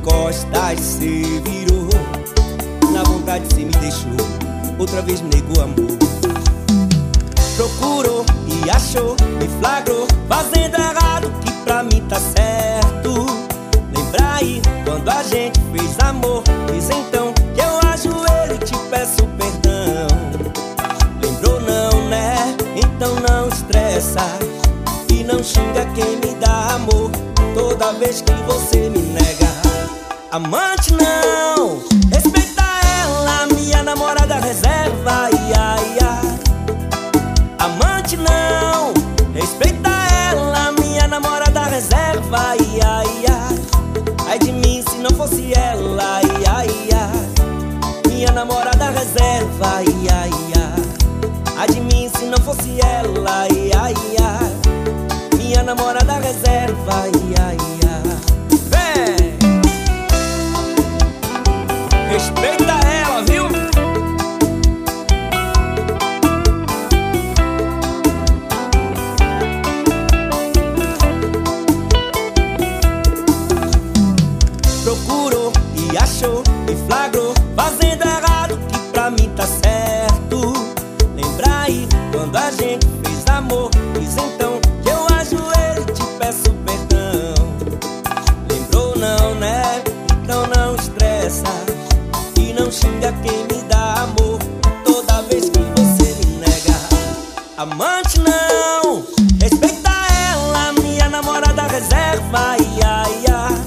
costas cê virou. Na vontade cê me deixou, outra vez me negou amor. Procurou e achou, me flagrou fazendo errado que pra mim tá certo. Lembra aí quando a gente fez amor? Diz então que eu ajoelho e te peço perdão. Lembrou não, né? Então não estressa e não xinga quem me dá amor toda vez que você me nega. Amante não, respeita ela, minha namorada reserva, ai, ai, ai. Amante não, respeita ela, minha namorada reserva, ai, ai, ai. Ai de mim se não fosse ela, ai, ai, ai. Minha namorada reserva, ai, ai, ai. Ai de mim se não fosse ela, ai, ai, ai. Minha namorada reserva, ai, ai, ai. Vem! Respeita ela, viu? Procurou e achou, me flagrou fazendo errado que pra mim tá certo. Lembra aí quando a gente fez amor? Diz então que eu ajoelho e te peço perdão. Lembrou não, né? Então não estressa e não xinga quem me dá amor toda vez que você me nega. Amante não, respeita ela, minha namorada reserva, ai, ai, ai.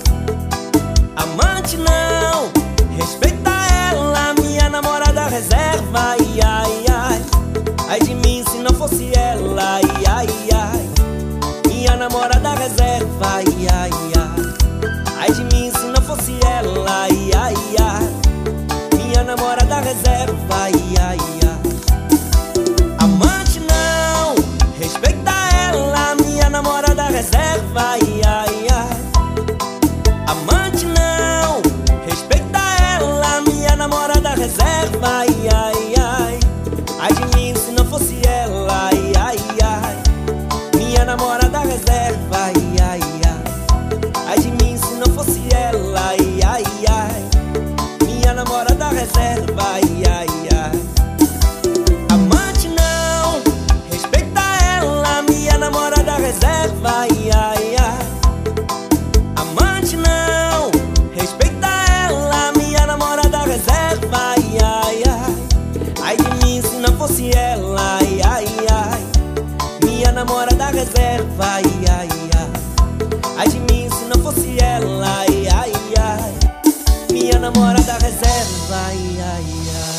Amante não, respeita ela, minha namorada reserva, ai, ai, ai. Ai de mim se não fosse ela, ai, ai, ai. Minha namorada reserva, ai, ai, ai. Ai de mim se não fosse ela, ai, ai, ai. Minha namorada reserva, ai, ai, ai. Amante não, respeita ela, minha namorada reserva, ai, ai, ai. Amante não, respeita ela, minha namorada reserva, ai, ai, ai. Ai de mim se não fosse ela, ai, ai, ai. Minha namorada reserva, ai, ai, ai. Ai de mim se não fosse ela, ai, ai, ai. Minha namorada reserva, ai, ai, ai. Amante não, respeita ela, minha namorada reserva, ai, ai, ai. Amante não, respeita ela, minha namorada reserva, ai, ai, ai. Ai de mim se não fosse ela, ai, ai, ai. Minha namorada reserva, ai, ai, ai. Ai de mim se não fosse ela, ai, ai, ai. Minha namorada reserva, ai, ai, ai.